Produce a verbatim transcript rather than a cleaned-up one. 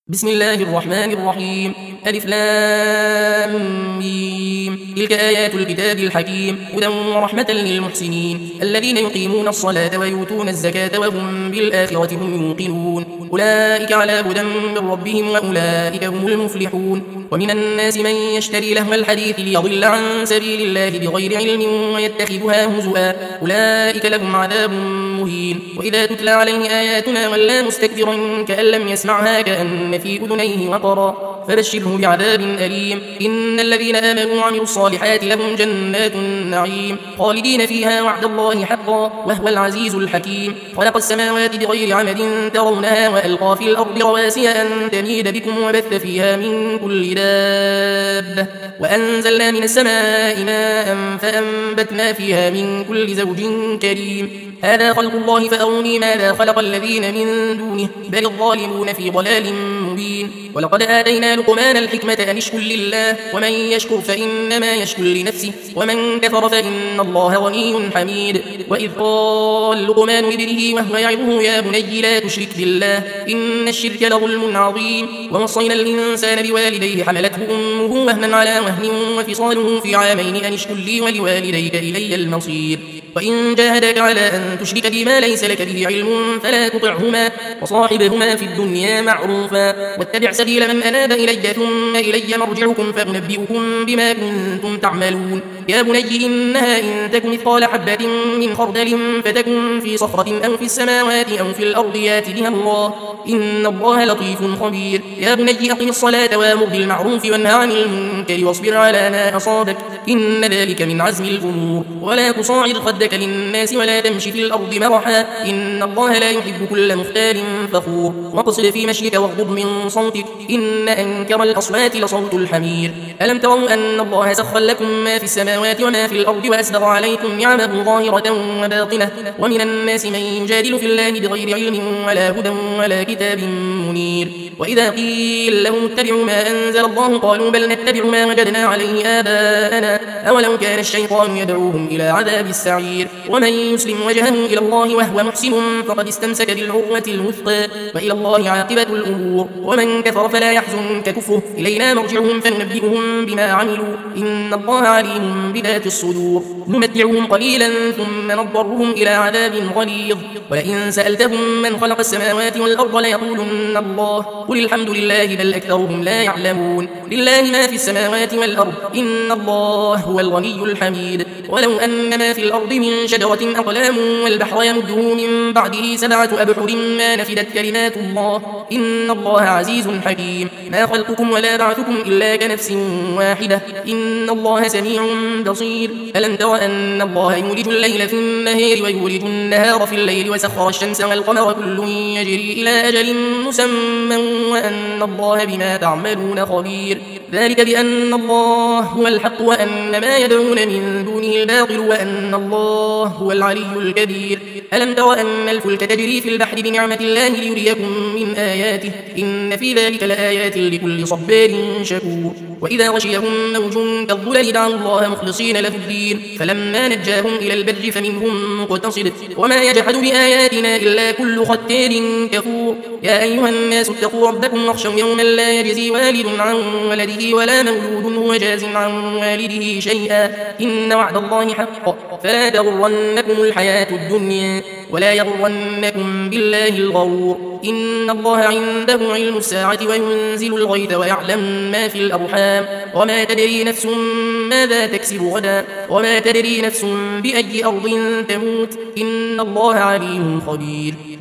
بسم الله الرحمن الرحيم. ألف لام ميم. تلك آيات الكتاب الحكيم هدى ورحمة للمحسنين الذين يقيمون الصلاة ويؤتون الزكاة وهم بالآخرة هم يوقنون أولئك على هدى من ربهم وأولئك هم المفلحون. ومن الناس من يشتري لهو الحديث ليضل عن سبيل الله بغير علم ويتخذها هزؤا أولئك لهم عذاب مهين. وإذا تتلى عليه آياتنا ولى مستكبرا كأن لم يسمعها كأن في أذنيه وقرا فبشره بعذاب أليم. إن الذين آمنوا وعملوا الصالحات لهم جنات النعيم خالدين فيها وعد الله حقا وهو العزيز الحكيم. خلق السماوات بغير عمد ترونها وألقى في الأرض رواسي أن تميد بكم وبث فيها من كل دابة وأنزلنا من السماء ماء فأنبتنا فيها من كل زوج كريم. هذا خلق الله فأروني ماذا خلق الذين من دونه بل الظالمون في ضلال مبين. ولقد آتينا لقمان الحكمة أن اشكر لله ومن يشكر فإنما يشكر لنفسه ومن كفر فإن الله غني حميد. وإذ قال لقمان لابنه وهو يعظه يا بني لا تشرك بالله إن الشرك لظلم عظيم. ووصينا الإنسان بوالديه حملته أمه وهنا على وهن وفصاله في عامين أن اشكر لي ولوالديك إلي المصير. وإن جاهداك على أن تشرك بما ليس لك به علم فلا تطعهما وصاحبهما في الدنيا معروفا واتبع سبيل من أناب إلي ثم إلي مرجعكم فأنبئكم بما كنتم تعملون. يا بني إنها إن تك مثقال حبة من خردل فتكن في صخرة أو في السماوات أو في الأرض يات بها الله إن الله لطيف خبير. يا بني أقم الصلاة وامر بالمعروف وانه عن المنكر واصبر على ما أصابك إن ذلك من عزم الأمور. ولا تصاعد خدك للناس ولا تمشي في الأرض مرحا إن الله لا يحب كل مختال فخور. واقصد في مشيك واغضض من صوتك إن أنكر الأصوات لصوت الحمير. ألم تروا أن الله سخر لكم ما في السماوات وما في الأرض وأسبغ عليكم نعمه ظاهرة وباطنة ومن الناس من يجادل في الله بغير علم ولا هدى ولا كتاب منير. وإذا قيل لهم اتبعوا ما أنزل الله قالوا بل نتبع ما وجدنا عليه آباءنا أولو كان الشيطان يدعوهم إلى عذاب السعير. ومن يسلم وجهه إلى الله وهو محسن فقد استمسك بالعروة الوثقى وإلى الله عاقبة الأمور. ومن كفر فلا يحزنك كفره إلينا مرجعهم فننبئهم بما عملوا إن الله عليم بذات الصدور. نمتعهم قليلا ثم نضطرهم إلى عذاب غليظ ولئن سألتهم من خلق السماوات والأرض ليقولن الله قل الحمد لله بل أكثرهم لا يعلمون. لله ما في السماوات والأرض إن الله هو الغني الحميد. ولو أن ما في الأرض من شجرة أقلام والبحر يمده من بعده سبعة أبحر ما نفدت كلمات الله إن الله عزيز حكيم. ما خلقكم ولا بعثكم إلا كنفس واحدة إن الله سميع بصير. ألم تر أن الله يولج الليل في النهار ويولج النهار في الليل وسخر الشمس والقمر كل يجري إلى أجل مسمى وأن الله بما تعملون خبير. ذلك بأن الله هو الحق وأن ما يدعون من دونه الباطل وأن الله هو العلي الكبير. ألم تر أن الفلك تجري في البحر بنعمة الله ليريكم من آياته إن في ذلك لآيات لكل صبار شكور. وإذا غشيهم موج كالظلل دعوا الله مخلصين له الدين فلما نجاهم إلى البر فمنهم مقتصد وما يجحد بآياتنا إلا كل ختار كفور. يا أيها الناس اتقوا ربكم واخشوا يوما لا يجزي والد عن ولده ولا مولود هو جاز عن والده شيئا إن وعد الله حق فلا تغرنكم الحياة الدنيا ولا يغرنكم بالله الغرور. إن الله عنده علم الساعة وينزل الغيث ويعلم ما في الأرحام وما تدري نفس ماذا تكسب غدا وما تدري نفس بأي أرض تموت إن الله عليم خبير.